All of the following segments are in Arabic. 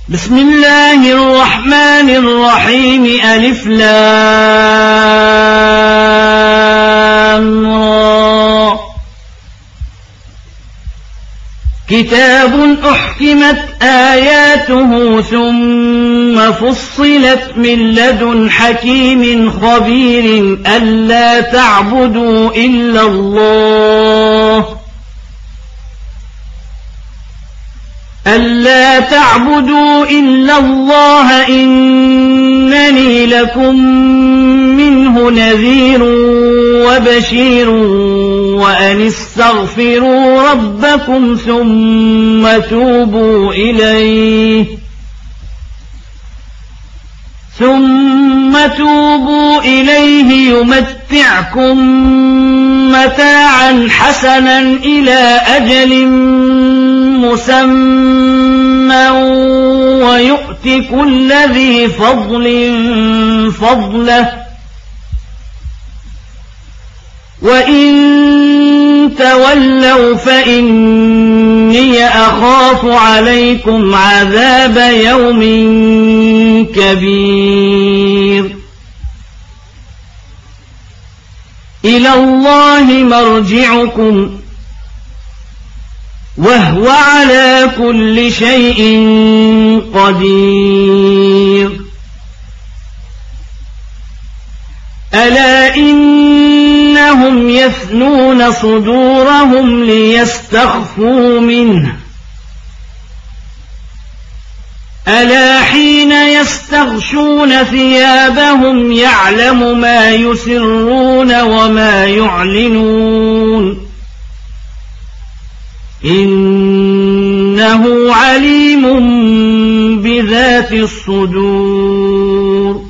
بسم الله الرحمن الرحيم ألف لام را كتاب أحكمت آياته ثم فصلت من لدن حكيم خبير ألا تعبدوا إلا الله إنني لكم منه نذير وبشير وأن استغفروا ربكم ثم توبوا إليه يمتعكم متاعا حسنا إلى أجل مسمى ويؤت كل ذي فضل فضله وإن تولوا فإني أخاف عليكم عذاب يوم كبير إلى الله مرجعكم وهو على كل شيء قدير ألا إنهم يثنون صدورهم ليستخفوا منه ألا حين يستغشون ثيابهم يعلم ما يسرون وما يعلنون إنه عليم بذات الصدور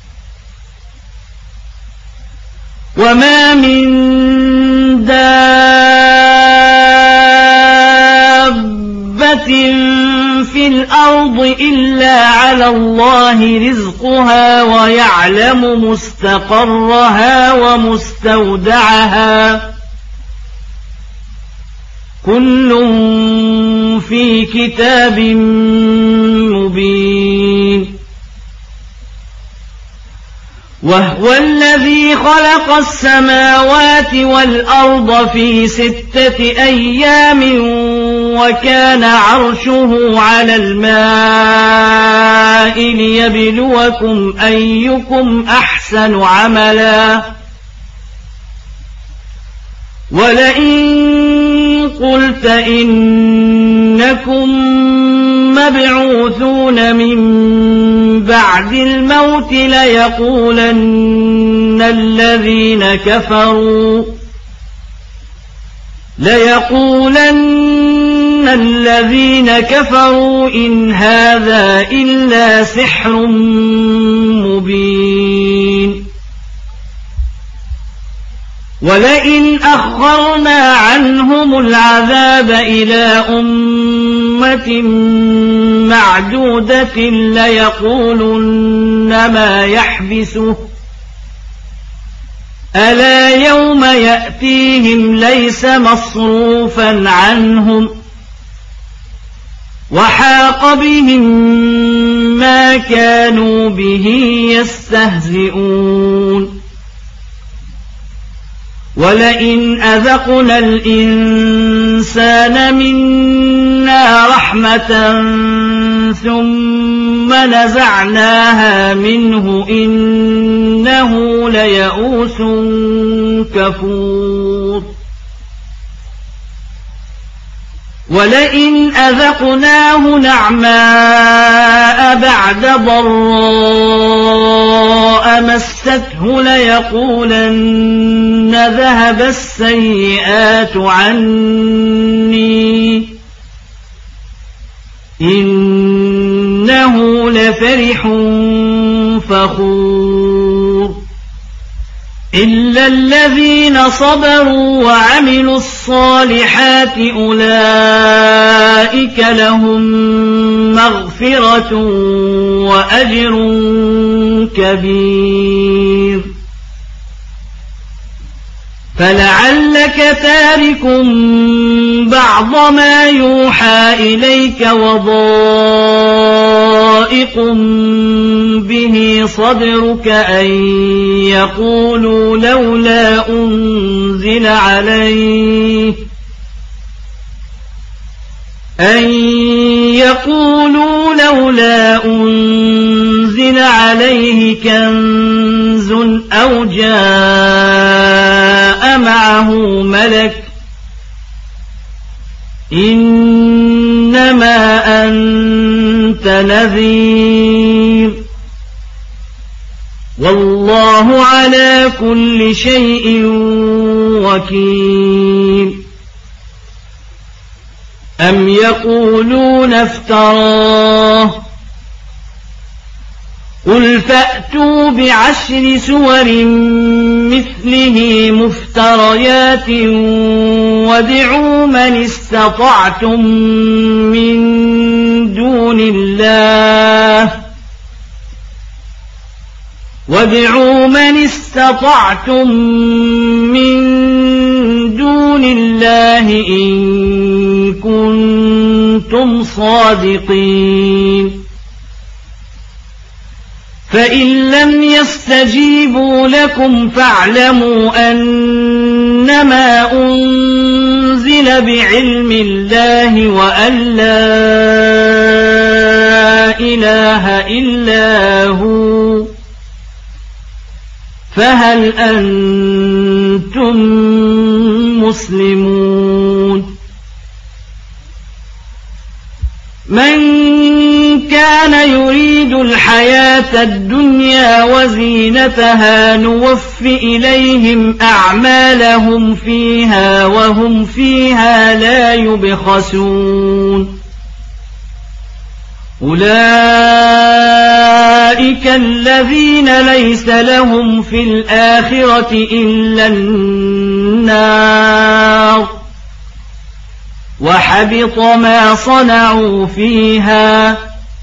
وما من دابة في الأرض إلا على الله رزقها ويعلم مستقرها ومستودعها كل في كتاب مبين وهو الذي خلق السماوات والأرض في 6 أيام وكان عرشه على الماء ليبلوكم أيكم أحسن عملا ولئن قلت إنكم مبعوثون من بعد الموت ليقولن الذين كفروا إن هذا إلا سحر مبين ولئن أخرنا عنهم العذاب إلى أمة معدودة ليقولن ما يحبسه ألا يوم يأتيهم ليس مصروفا عنهم وحاق بهم ما كانوا به يستهزئون ولئن أذقنا الإنسان منا رحمة ثم نزعناها منه إنه ليئوس كفور ولئن أذقناه نعماء بعد ضراء مسته ليقولن ذهب السيئات عني إنه لفرح فخور إلا الذين صبروا وعملوا الصالحات أولئك لهم مغفرة وأجر كبير فلعلك تارك بعض ما يوحى إليك وضائق ضائق به صدرك أن يقولوا لولا أنزل عليه كنز أو جاء معه ملك إنما أنت نذير والله على كل شيء وكيل أم يقولون افتراه قل فأتوا بعشر سور مثله مفتريات وادعوا من استطعتم من دون الله إن كنتم صادقين فإن لم يستجيبوا لكم فاعلموا أنما أنزل بعلم الله وأن لا إله إلا هو فهل أنتم مسلمون من كان يريد الحياة الدنيا وزينتها نوف إليهم أعمالهم فيها وهم فيها لا يبخسون أولئك الذين ليس لهم في الآخرة إلا النار وحبط ما صنعوا فيها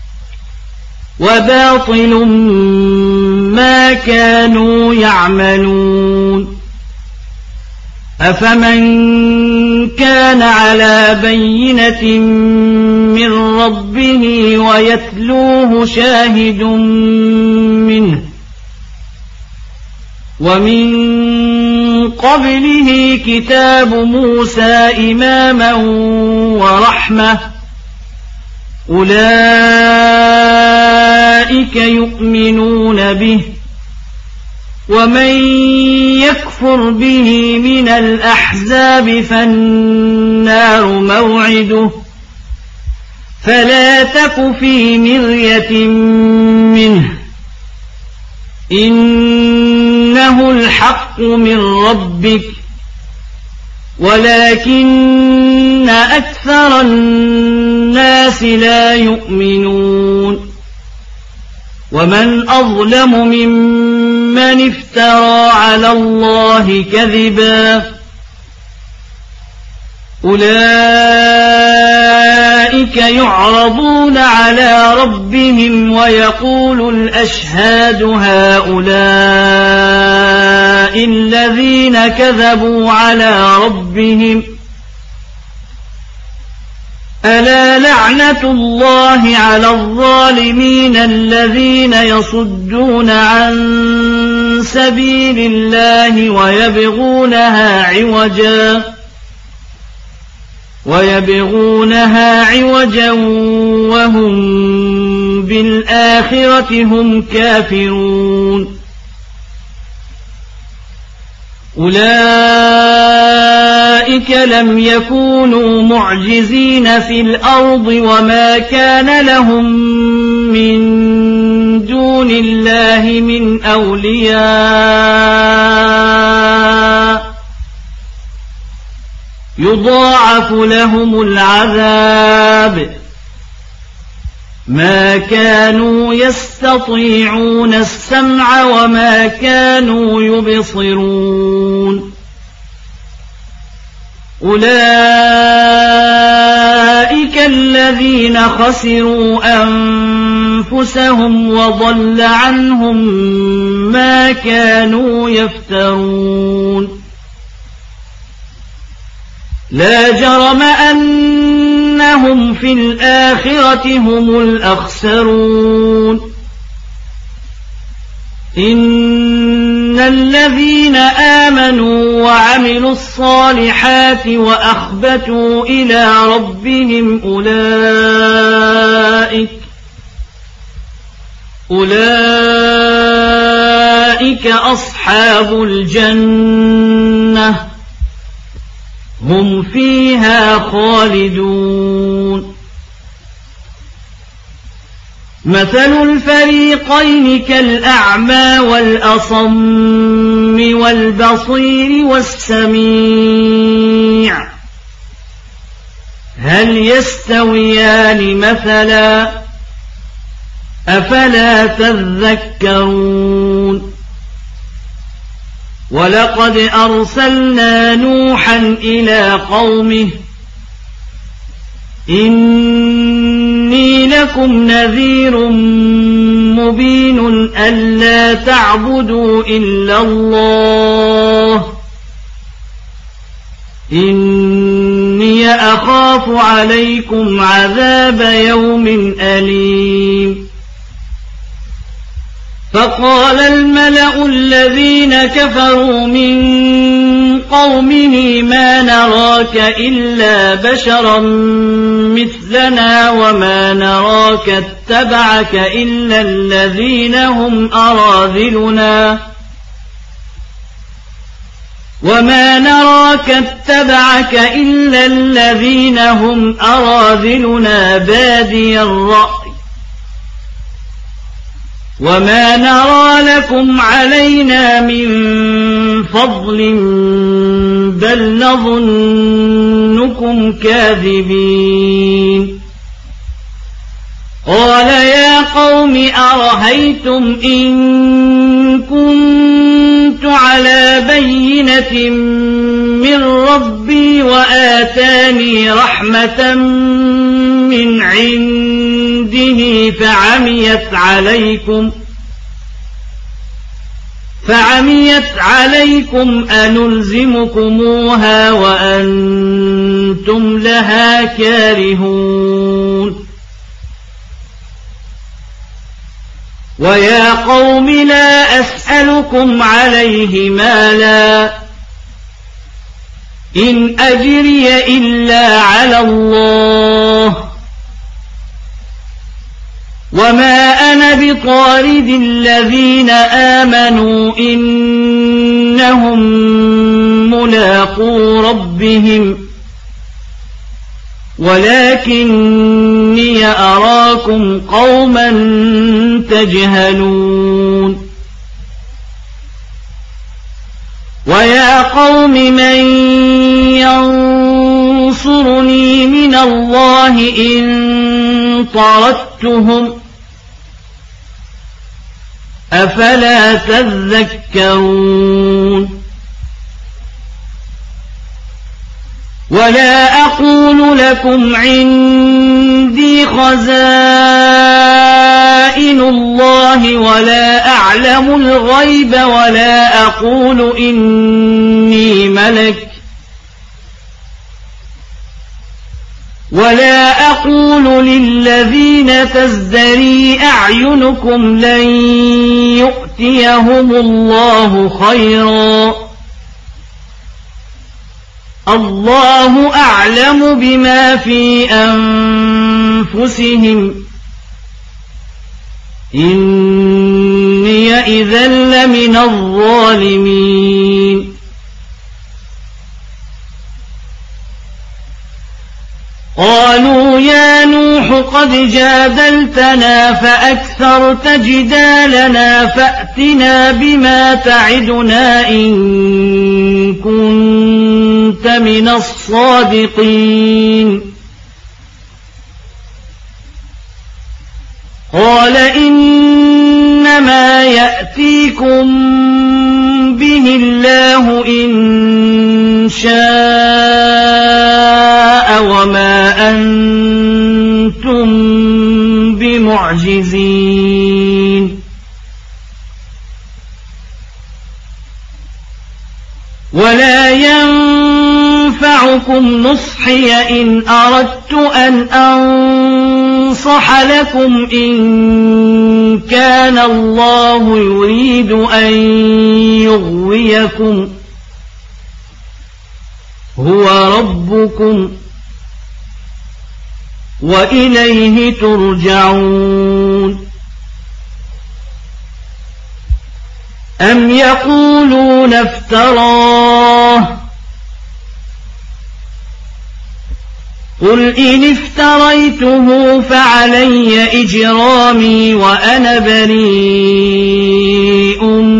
وباطل ما كانوا يعملون أفمن كان على بينة من ربه ويتلوه شاهد منه ومن قبله كتاب موسى إماما ورحمة أولئك يؤمنون به ومن يكفر به من الأحزاب فالنار موعده فلا تك في مرية منه إنه الحق من ربك ولكن أكثر الناس لا يؤمنون ومن أظلم ممن افترى على الله كذبا أولئك يعرضون على ربهم ويقول الأشهاد هؤلاء الذين كذبوا على ربهم ألا لعنة الله على الظالمين الذين يصدون عن سبيل الله ويبغونها عوجا وهم بالآخرة هم كافرون أولئك لم يكونوا معجزين في الأرض وما كان لهم من دون الله من أولياء يضاعف لهم العذاب ما كانوا يستطيعون السمع وما كانوا يبصرون أولئك الذين خسروا أنفسهم وضل عنهم ما كانوا يفترون لا جرم أن إنهم في الآخرة هم الأخسرون إن الذين آمنوا وعملوا الصالحات وأخبتوا إلى ربهم أولئك أصحاب الجنة هم فيها خالدون مثل الفريقين كالأعمى والأصم والبصير والسميع هل يستويان مثلا أفلا تذكرون ولقد أرسلنا نوحا إلى قومه إني لكم نذير مبين ألا تعبدوا إلا الله إني أخاف عليكم عذاب يوم أليم فقال الملأ الذين كفروا من قومه ما نراك إلا بشرا مثلنا وما نراك اتبعك إلا الذين هم أراذلنا بادي الرأي وما نرى لكم علينا من فضل بل نظنكم كاذبين قال يا قوم أرهيتم إن كنت على بينة من ربي وآتاني رحمة من عنده فعميت عليكم أنلزمكموها وأنتم لها كارهون ويا قوم لا أسألكم عليه مالا إن أجري إلا على الله وما أنا بطارد الذين آمنوا إنهم ملاقو ربهم ولكني أراكم قوما تجهلون ويا قوم من ينصرني من الله إن طردتهم أفلا تذكرون ولا أقول لكم عندي خزائن الله ولا أعلم الغيب ولا أقول إني ملك ولا أقول للذين تزدري أعينكم لن يؤتيهم الله خيرا الله أعلم بما في أنفسهم إني إذا لمن الظالمين قالوا يا نوح قد جادلتنا فأكثرت جدالنا فأتنا بما تعدنا إن كنت من الصادقين قال إنما يأتيكم به الله إن شاء وما أنتم بمعجزين ولا ينفعكم لكم نصحي إن أردت أن أنصح لكم إن كان الله يريد أن يغويكم هو ربكم وإليه ترجعون أم يقولون افتراه قل إن افتريته فعلي إجرامي وأنا بريء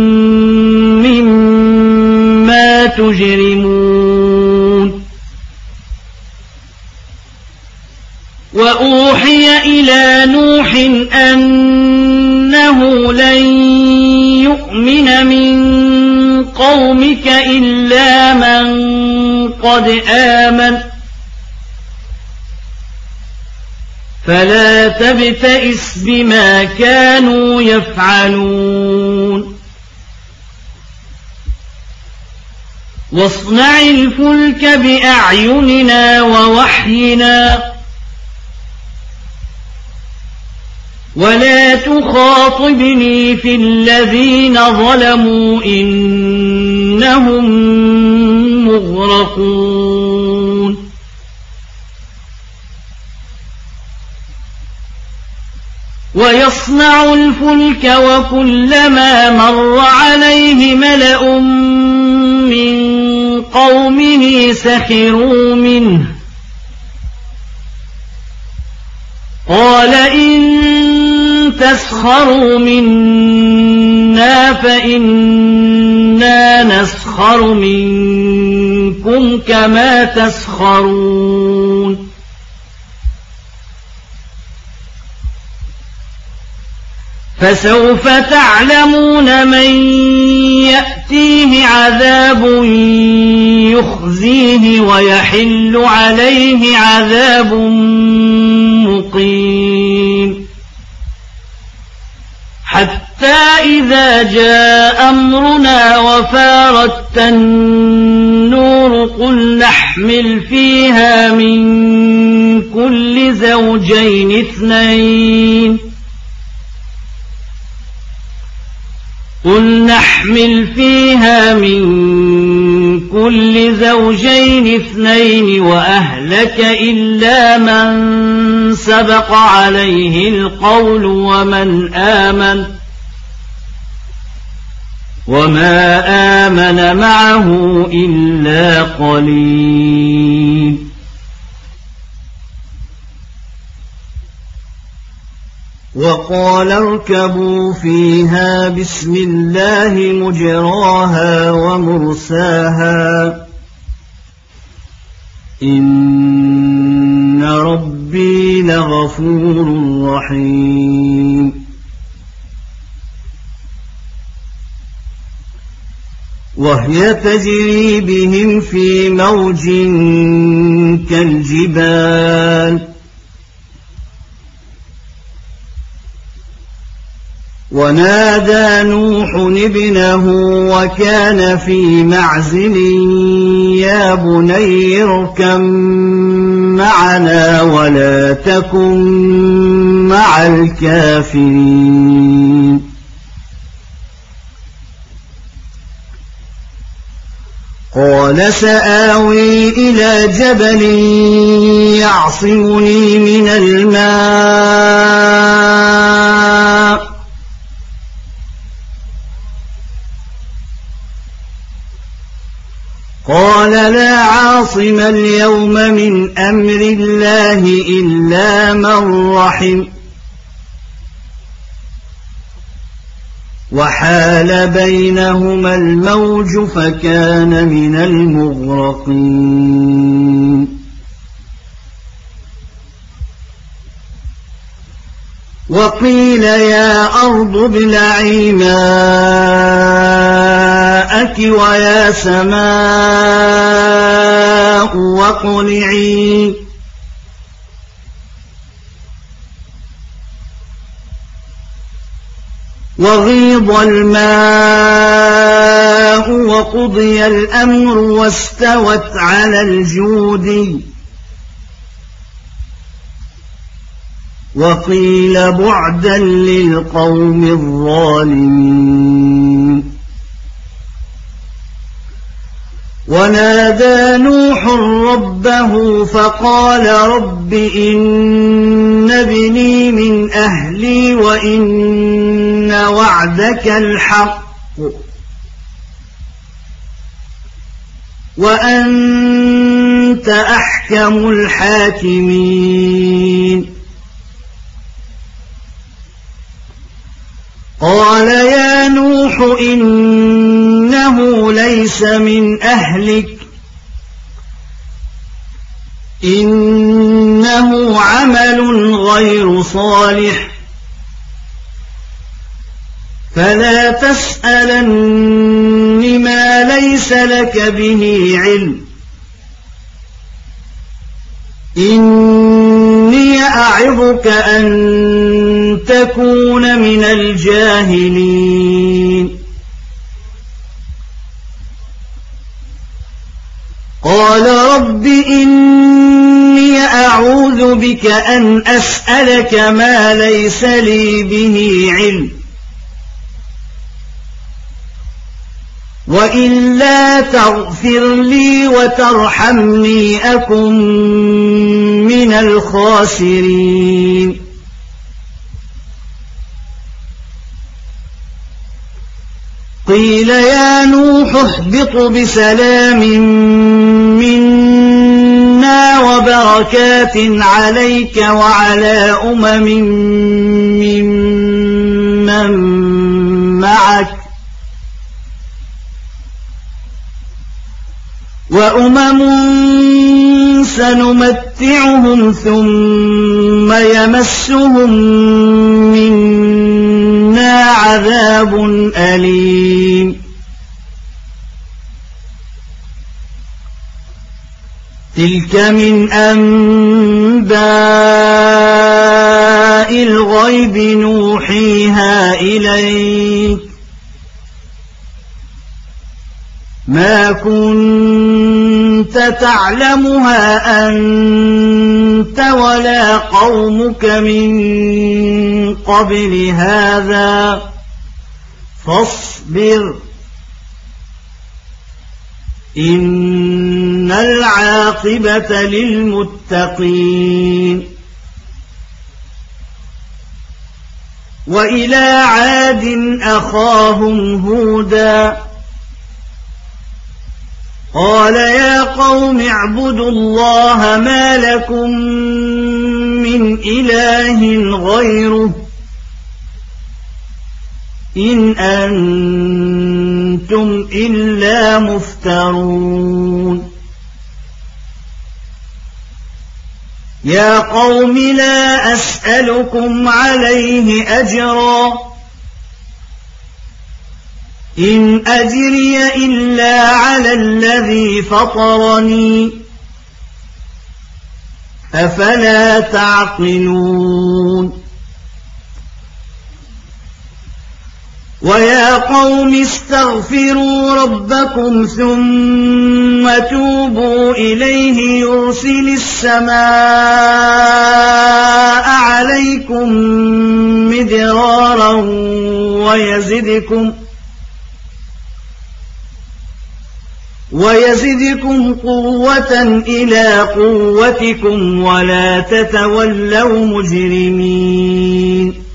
مما تجرمون وأوحي إلى نوح أنه لن يؤمن من قومك إلا من قد آمن فلا تبتئس بما كانوا يفعلون واصنع الفلك بأعيننا ووحينا ولا تخاطبني في الذين ظلموا إنهم مغرقون ويصنع الفلك وكلما مر عليه ملأ من قومه سخروا منه قال إن تسخروا منا فإنا نسخر منكم كما تسخرون فسوف تعلمون من يأتيه عذاب يخزيه ويحل عليه عذاب مقيم حتى إذا جاء أمرنا وفارت النور قل نحمل فيها من كل زوجين اثنين قل نحمل فيها من كل زوجين اثنين وأهلك إلا من سبق عليه القول وما آمن معه إلا قليل وقال اركبوا فيها بسم الله مجراها ومرساها إن ربي لغفور رحيم وهي تجري بهم في موج كالجبال ونادى نوح ابنه وكان في معزل يا بني اركب معنا ولا تكن مع الكافرين قال سآوي إلى جبل يعصمني من الماء قال لا عاصم اليوم من أمر الله إلا من رحم وحال بينهما الموج فكان من المغرقين وقيل يا أرض ابلعي ماءك ويا سماء واقلعي وغيض الماء الماء وقضي الأمر واستوت على الجود وقيل بعدا للقوم الظالمين. ونادى نوح ربه فقال رب إن ابني من أهلي وإن وعدك الحق وأنت أحكم الحاكمين. قال يا نوح إنه ليس من أهلك إنه عمل غير صالح فلا تسألن ما ليس لك به علم إني أعظك أن تكون من الجاهلين. قال رب إني أعوذ بك أن أسألك ما ليس لي به علم وإلا تغفر لي وترحمني أكن من الخاسرين. قيل يا نوح اهبط بسلام منا وبركات عليك وعلى ممن معك وأمم سنمتعهم ثم يمسهم منا عذاب أليم. تلك من أنباء الغيب نوحيها إليك ما كنت تعلمها أنت ولا قومك من قبل هذا فاصبر إن العاقبة للمتقين. وإلى عاد أخاهم هودا قال يا قوم اعبدوا الله ما لكم من إله غيره إن أنتم إلا مفترون. يا قوم لا أسألكم عليه أجرا إن أجري إلا على الذي فطرني أفلا تعقلون. ويا قوم استغفروا ربكم ثم توبوا إليه يرسل السماء عليكم مدرارا ويزدكم قوة إلى قوتكم ولا تتولوا مجرمين.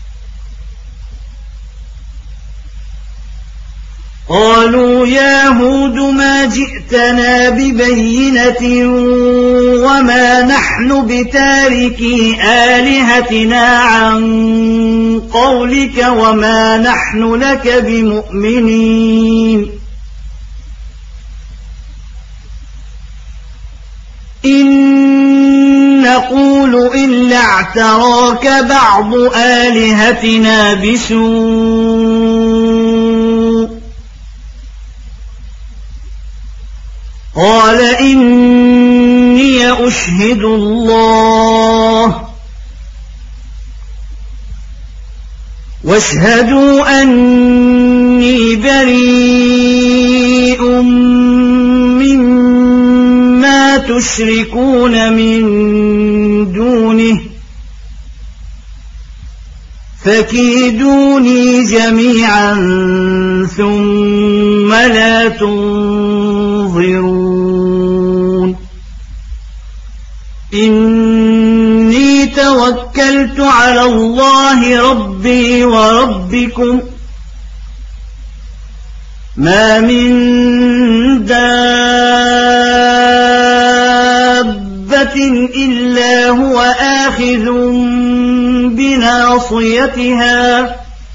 قالوا يا هود ما جئتنا ببينة وما نحن بتاركي آلهتنا عن قولك وما نحن لك بمؤمنين إن نقول إلا اعتراك بعض آلهتنا بسوء قال إني أشهد الله واشهدوا أني بريء تشركون من دونه فكيدوني جميعا ثم لا تنظرون إني توكلت على الله ربي وربكم ما من دابة إلا هو آخذ بناصيتها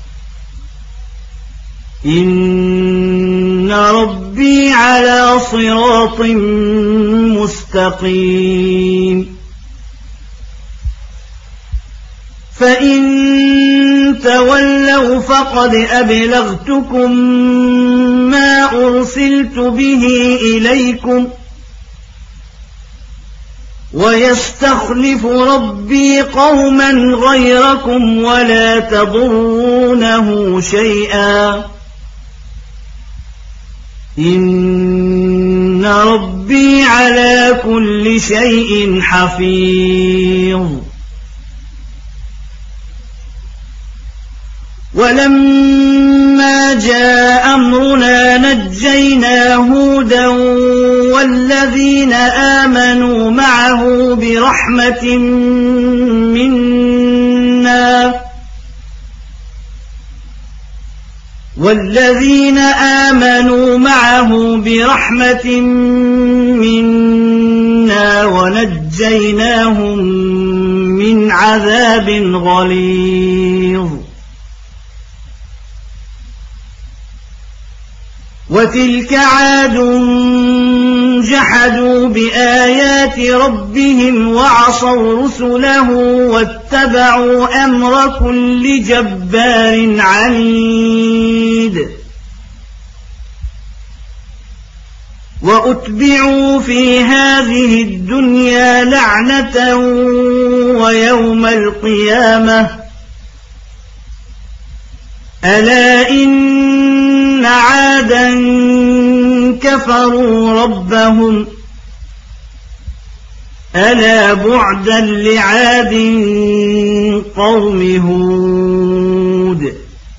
إن ربي على صراط مستقيم فإن تولوا فقد أبلغتكم ما أرسلت به إليكم ويستخلف ربي قوما غيركم ولا تضرونه شيئا إن ربي على كل شيء حفيظ ولما جاء أمرنا نجينا هودا والذين آمنوا معه برحمة منا ونجيناهم من عذاب غليظ وتلك عاد جحدوا بآيات ربهم وعصوا رسله واتبعوا أمر كل جبار عنيد وأتبعوا في هذه الدنيا لعنة ويوم القيامة ألا إن عادا كفروا ربهم ألا بعدا لعاد قوم هود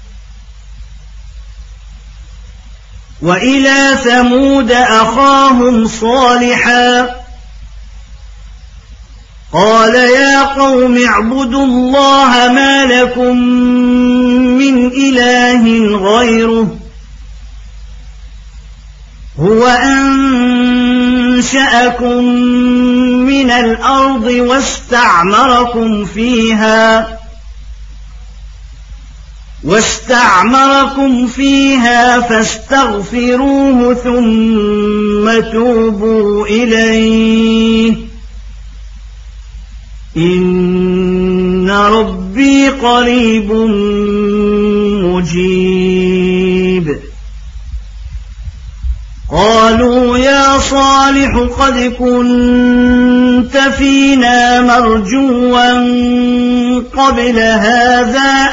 وإلى ثمود أخاهم صالحا قال يا قوم اعبدوا الله ما لكم من إله غيره هو أنشأكم من الأرض واستعمركم فيها فاستغفروه ثم توبوا إليه إن ربي قريب مجيب قالوا يا صالح قد كنت فينا مرجوا قبل هذا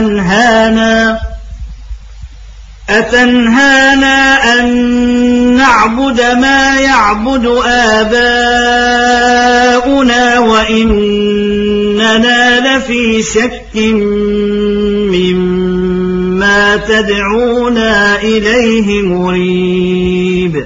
أتنهانا أن نعبد ما يعبد آباؤنا وإننا لفي شك مما تدعونا إليه مريب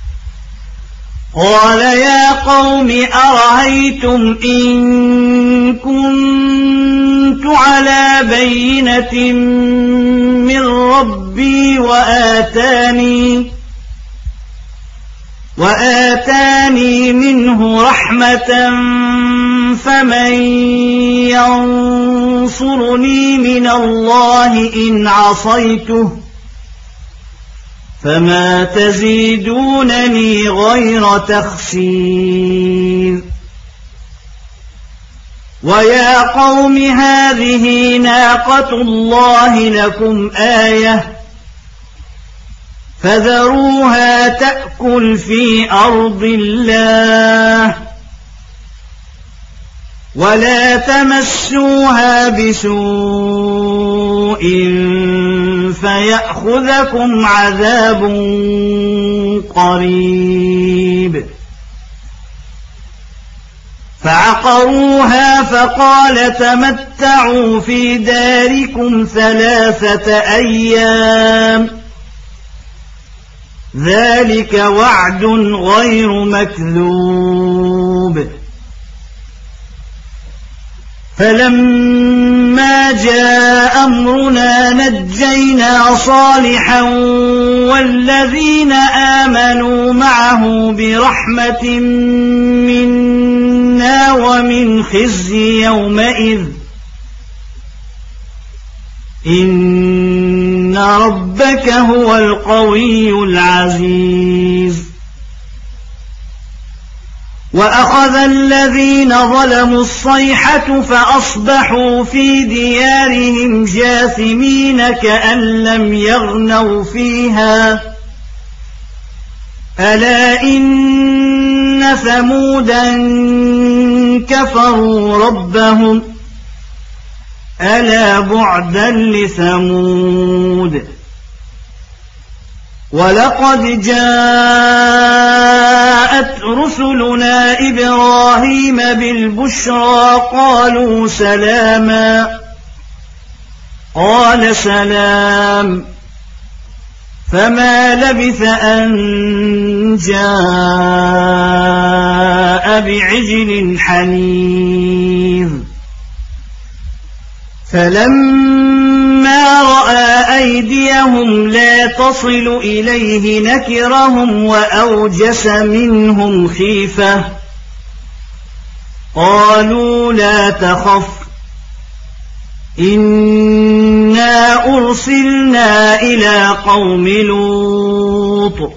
قال يا قوم أرأيتم إن كنت على بينة من ربي وآتاني منه رحمة فمن ينصرني من الله إن عصيته فما تزيدونني غير تخسير ويا قوم هذه ناقة الله لكم آية فذروها تأكل في أرض الله ولا تمسوها بسوء فيأخذكم عذاب قريب فعقروها فقال تمتعوا في داركم 3 أيام ذلك وعد غير مكذوب. فلما جاء أمرنا نجينا صالحا والذين آمنوا معه برحمة منا ومن خزي يومئذ إن ربك هو القوي العزيز. وأخذ الذين ظلموا الصيحة فأصبحوا في ديارهم جاثمين كأن لم يغنوا فيها ألا إن ثمودا كفروا ربهم ألا بعدا لثمود. ولقد جاءت رسلنا إبراهيم بالبشرى قالوا سلاما قال سلام فما لبث أن جاء بعجل حنيذ. فلما رأى أيديهم لا تصل إليه نكرهم وأوجس منهم خيفة قالوا لا تخف إنا أرسلنا إلى قوم لوط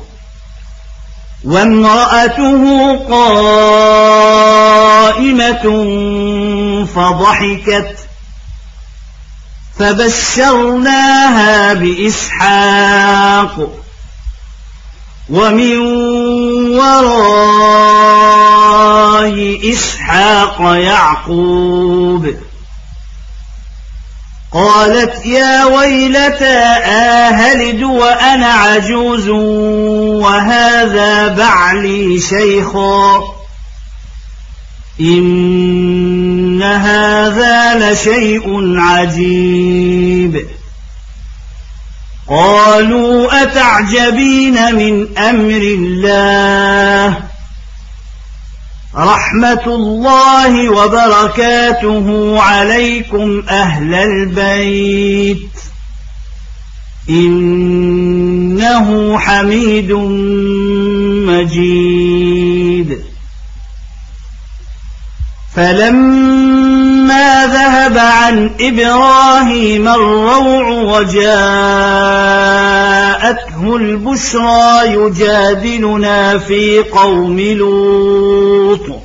وامرأته قائمة فضحكت فبشرناها بإسحاق ومن وراء إسحاق يعقوب. قالت يا ويلتى أهلد وأنا عجوز وهذا بعلي شيخا إن هذا لشيء عجيب. قالوا أتعجبين من أمر الله رحمة الله وبركاته عليكم أهل البيت إنه حميد مجيد. فلما ذهب عن إبراهيم الروع وجاءته البشرى يجادلنا في قوم لوط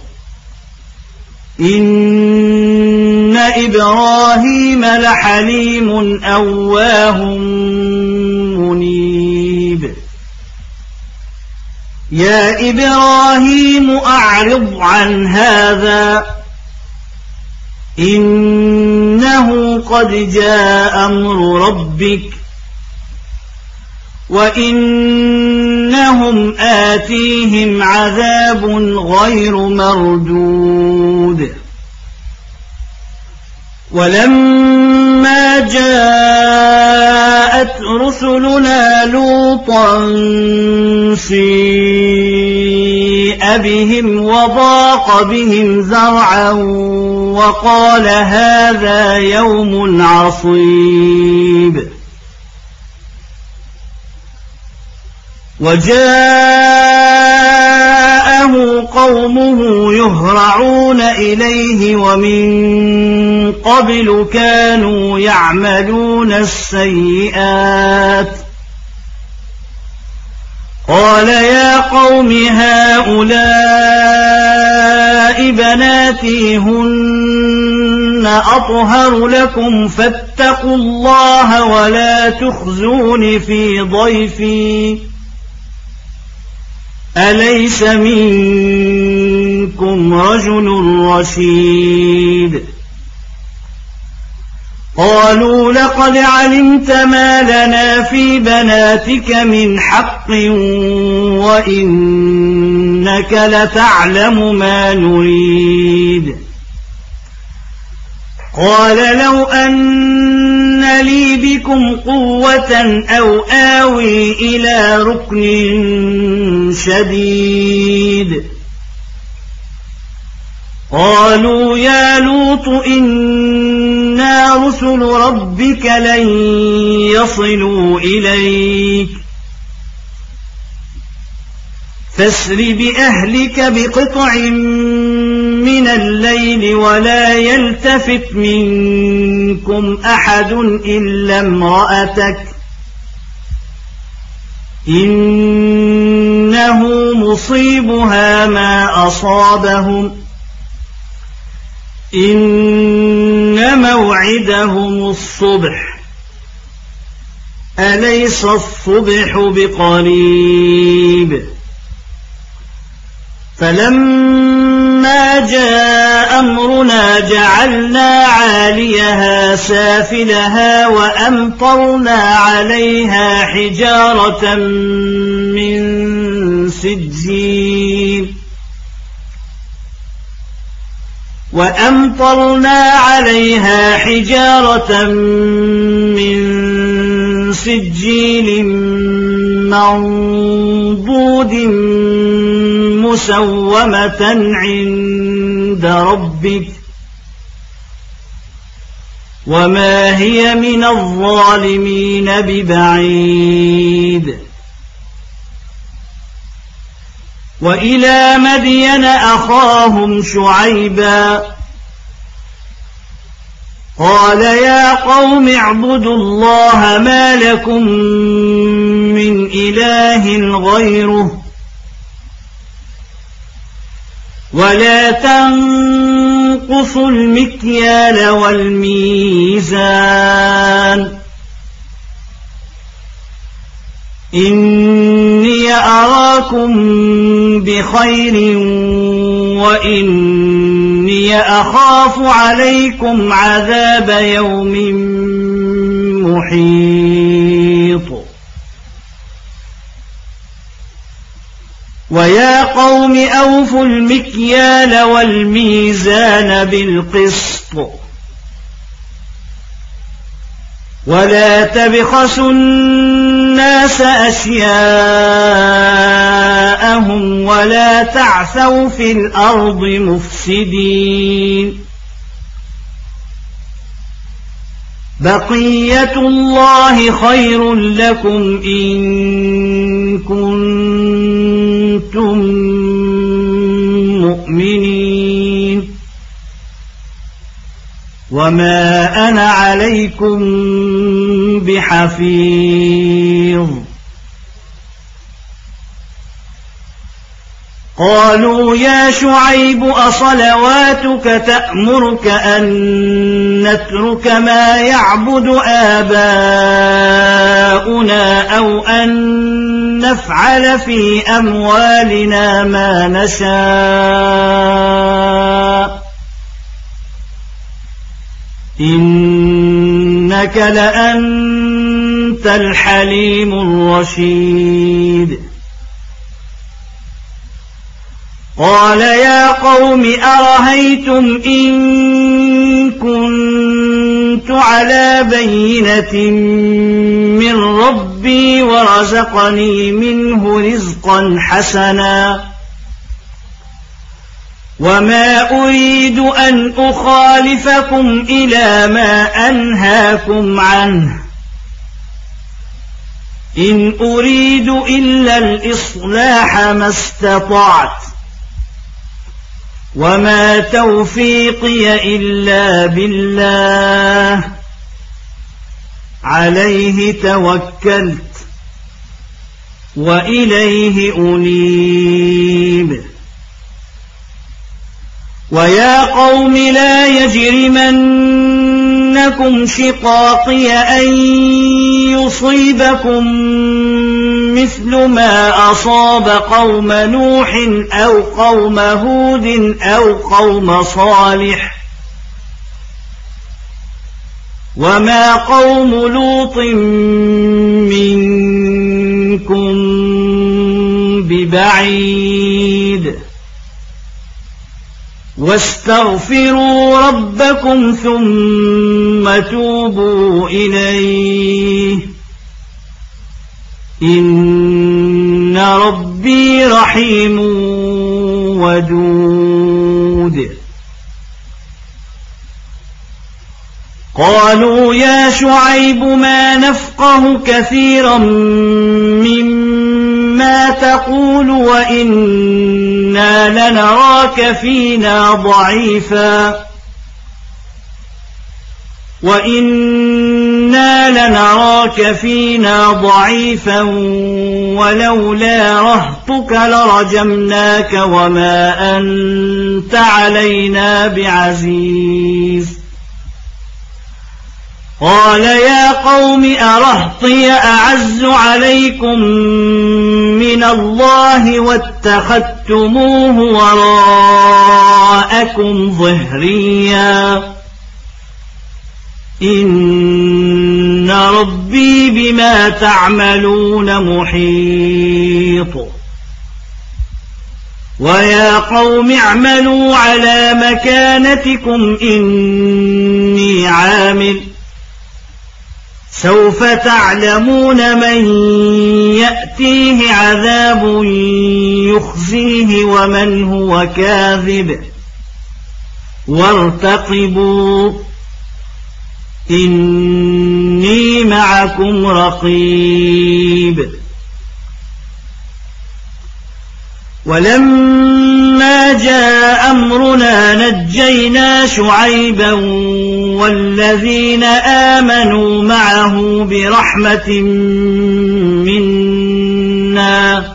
إن إبراهيم لحليم أواه منيب. يا إبراهيم أعرض عن هذا إنه قد جاء أمر ربك وإنهم آتيهم عذاب غير مردود. ولما جاءت رسلنا لوطا سيء بهم وضاق بهم ذرعا وقال هذا يوم عصيب. وجاءه قومه يهرعون إليه ومن قبل كانوا يعملون السيئات قال يا قوم هؤلاء بناتي هن أطهر لكم فاتقوا الله ولا تخزون في ضيفي أليس منكم رجل رشيد. قالوا لقد علمت ما لنا في بناتك من حق وإنك لتعلم ما نريد. قال لو أن لي بكم قوة أو آوي إلى ركن شديد. قالوا يا لوط إنا رسل ربك لن يصلوا إليك فاسر بأهلك بقطع من الليل ولا يلتفت منكم أحد إلا امرأتك إنه مصيبها ما أصابهم إن موعدهم الصبح أليس الصبح بقريب. فلما جاء أمرنا جعلنا عاليها سافلها وأمطرنا عليها حجارة من سجيل منضود مسومة عند ربك وما هي من الظالمين ببعيد. وإلى مدين أخاهم شعيبا قال يا قوم اعبدوا الله ما لكم من إله غيره ولا تنقصوا المكيال والميزان إني أراكم بخير وإني أخاف عليكم عذاب يوم محيط. ويا قوم أوفوا المكيال والميزان بالقسط ولا تبخسوا الناس أشياءهم ولا تعثوا في الأرض مفسدين. بقية الله خير لكم إن كنتم مؤمنين وما أنا عليكم بحفيظ. قالوا يا شعيب أصلواتك تأمرك أن نترك ما يعبد آباؤنا أو أن نفعل في أموالنا ما نشاء إنك لأنت الحليم الرشيد. قال يا قوم أرهيتم إن كنت على بينة من ربي ورزقني منه رزقا حسنا وما أريد أن أخالفكم إلى ما أنهاكم عنه إن أريد إلا الإصلاح ما استطعت وما توفيقي إلا بالله عليه توكلت وإليه أنيب. ويا قوم لا يجرمنكم شقاقي أن يصيبكم مثل ما أصاب قوم نوح أو قوم هود أو قوم صالح وما قوم لوط منكم ببعيد واستغفروا ربكم ثم توبوا إليه إن ربي رحيم ودود قالوا يا شعيب ما نفقه كثيرا مما تقول وإنا لنراك فينا ضعيفا ولولا رهطك لرجمناك وما أنت علينا بعزيز قال يا قوم أرهطي أعز عليكم من الله واتخذتموه وراءكم ظهريا إن ربي بما تعملون محيط ويا قوم اعملوا على مكانتكم إني عامل سوف تعلمون من يأتيه عذاب يخزيه ومن هو كاذب وارتقبوا إني معكم رقيب ولما جاء أمرنا نجينا شعيبا والذين آمنوا معه برحمة منا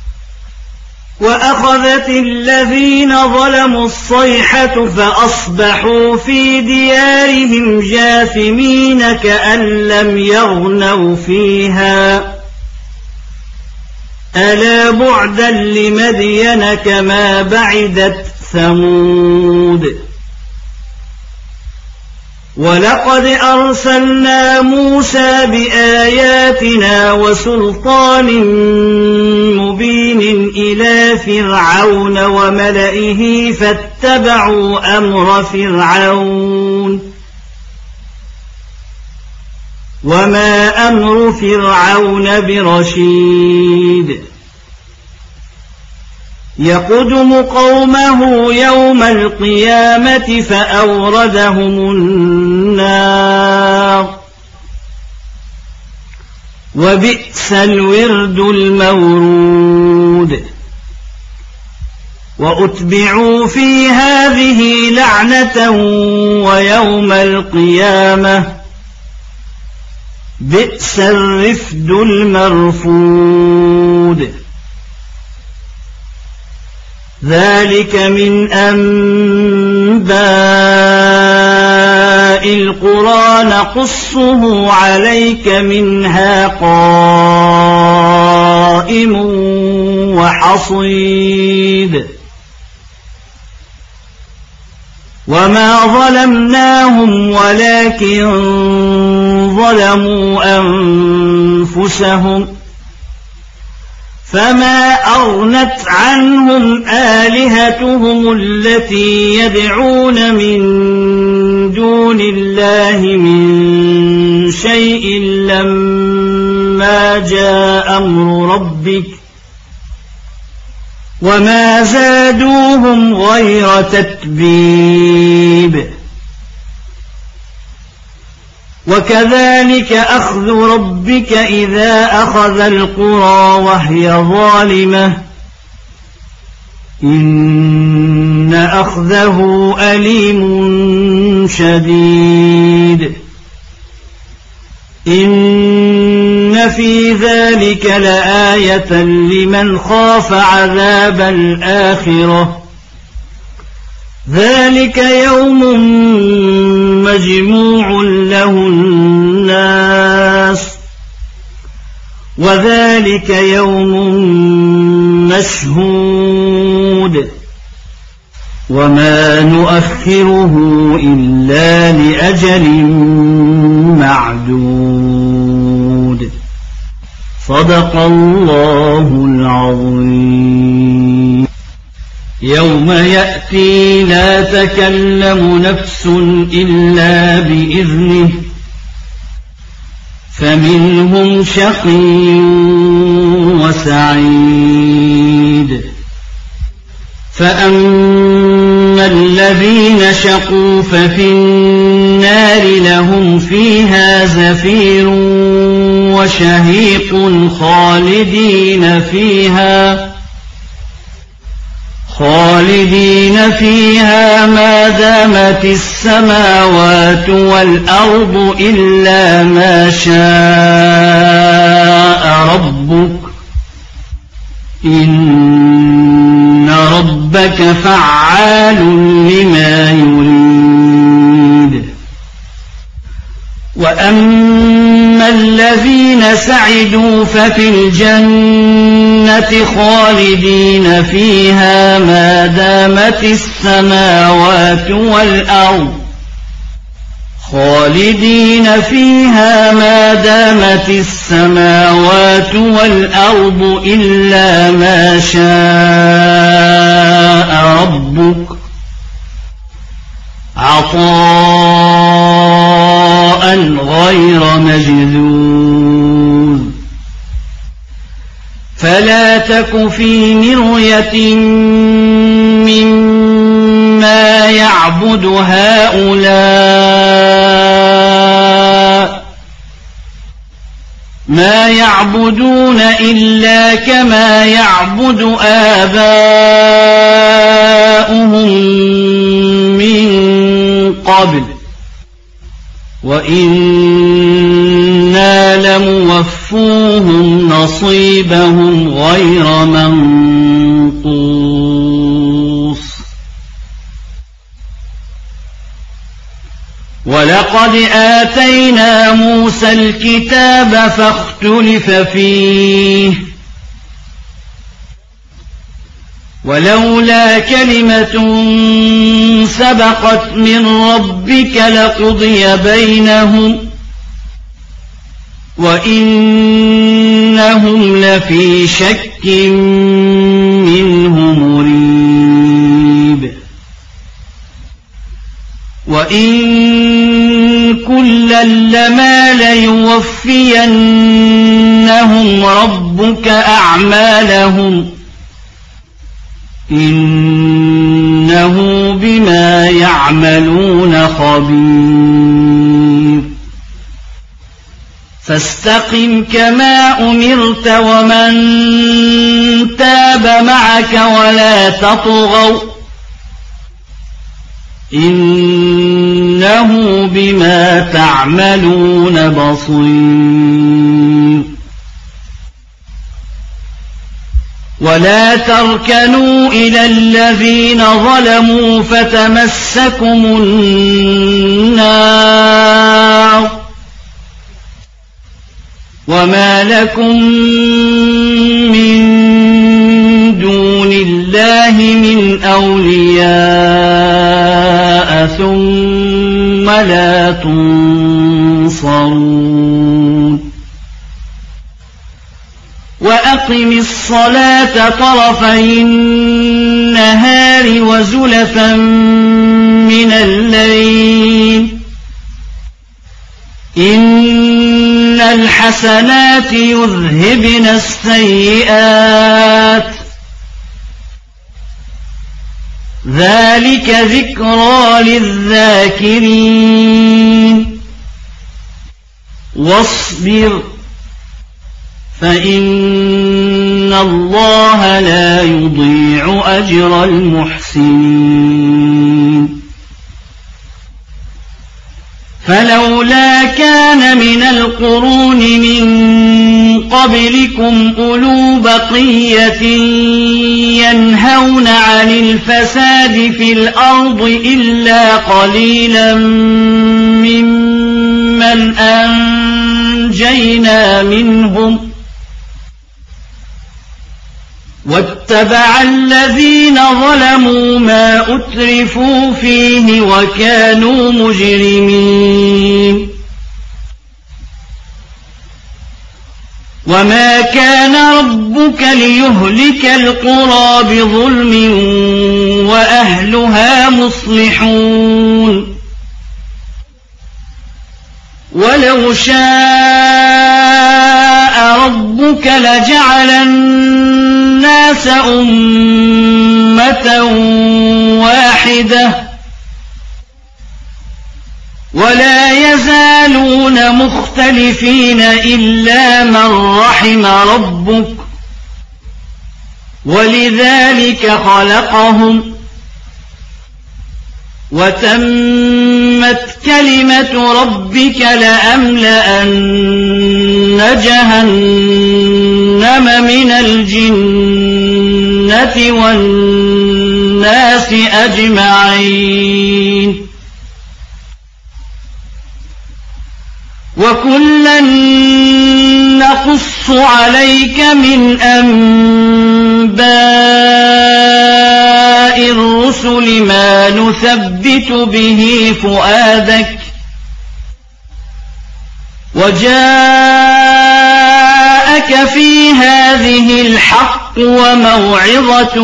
وأخذت الذين ظلموا الصيحة فأصبحوا في ديارهم جاثمين كأن لم يغنوا فيها ألا بعدا لمدين كما بعدت ثمود ولقد أرسلنا موسى بآياتنا وسلطان مبين إلى فرعون وملئه فاتبعوا أمر فرعون وما أمر فرعون برشيد يقدم قومه يوم القيامة فأوردهم النار وبئس الورد المورود وأتبعوا في هذه لعنة ويوم القيامة بئس الرفد المرفود ذلك من أنباء القرى نقصه عليك منها قائم وحصيد وما ظلمناهم ولكن ظلموا أنفسهم فما أغنت عنهم آلهتهم التي يدعون من دون الله من شيء لما جاء أمر ربك وما زادوهم غير تتبيب وكذلك أخذ ربك إذا أخذ القرى وهي ظالمة إن أخذه أليم شديد إن في ذلك لآية لمن خاف عذاب الآخرة ذلك يوم مجموع له الناس وذلك يوم مشهود وما نؤخره إلا لأجل معدود. صدق الله العظيم. يوم يأتي لا تكلم نفس إلا بإذنه فمنهم شقي وسعيد. فأما الذين شقوا ففي النار لهم فيها زفير وشهيق خالدين فيها ما دامت السماوات والأرض إلا ما شاء ربك إن ربك فعال لما يريد. وأما الذين سعدوا ففي الجنة خالدين فيها ما دامت السماوات والأرض إلا ما شاء ربك عطاء غير مجذوذ. فلا تك في مرية مما يعبد هؤلاء ما يعبدون إلا كما يعبد آباؤهم من قبل وإنا لموفوهم نصيبهم غير منقوص. ولقد آتينا موسى الكتاب فاختلف فيه ولولا كلمة سبقت من ربك لقضي بينهم وإنهم لفي شك منه مريب. وإن كلا لما ليوفينهم ربك أعمالهم إنه بما يعملون خبير. فاستقم كما أمرت ومن تاب معك ولا تطغوا إنه بما تعملون بصير. ولا تركنوا إلى الذين ظلموا فتمسكم النار وما لكم من دون الله من أولياء ثم لا تنصرون. وأقم الصلاة طرفي النهار وزلفا من الليل إن الحسنات يذهبن السيئات ذلك ذكرى للذاكرين. واصبر فإن الله لا يضيع أجر المحسنين. فلولا كان من القرون من قبلكم أولو بقية ينهون عن الفساد في الأرض إلا قليلا ممن أنجينا منهم واتبع الذين ظلموا ما أترفوا فيه وكانوا مجرمين. وما كان ربك ليهلك القرى بظلم وأهلها مصلحون ولو شاء ربك لجعل الناس أمة واحدة ولا يزالون مختلفين إلا من رحم ربك ولذلك خلقهم وتمت كلمة ربك لأملأن جهنم من الجنة والناس أجمعين وكلا نقص عليك من أنباء الرسل ما نثبت به فؤادك وجاءك في هذه الحق وموعظة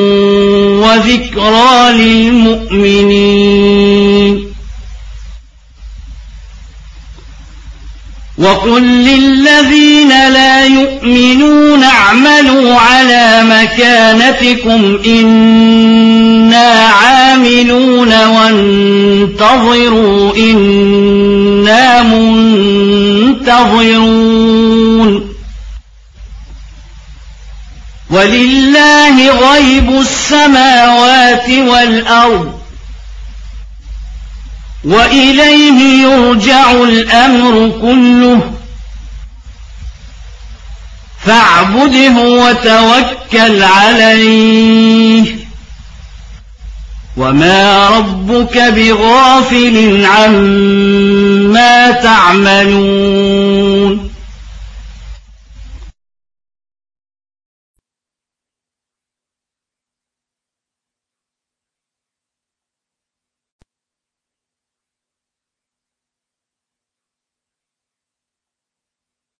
وذكرى للمؤمنين وقل للذين لا يؤمنون اعملوا على مكانتكم إنا عاملون وانتظروا إنا منتظرون ولله غيب السماوات والأرض وإليه يرجع الأمر كله فاعبده وتوكل عليه وما ربك بغافل عما تعملون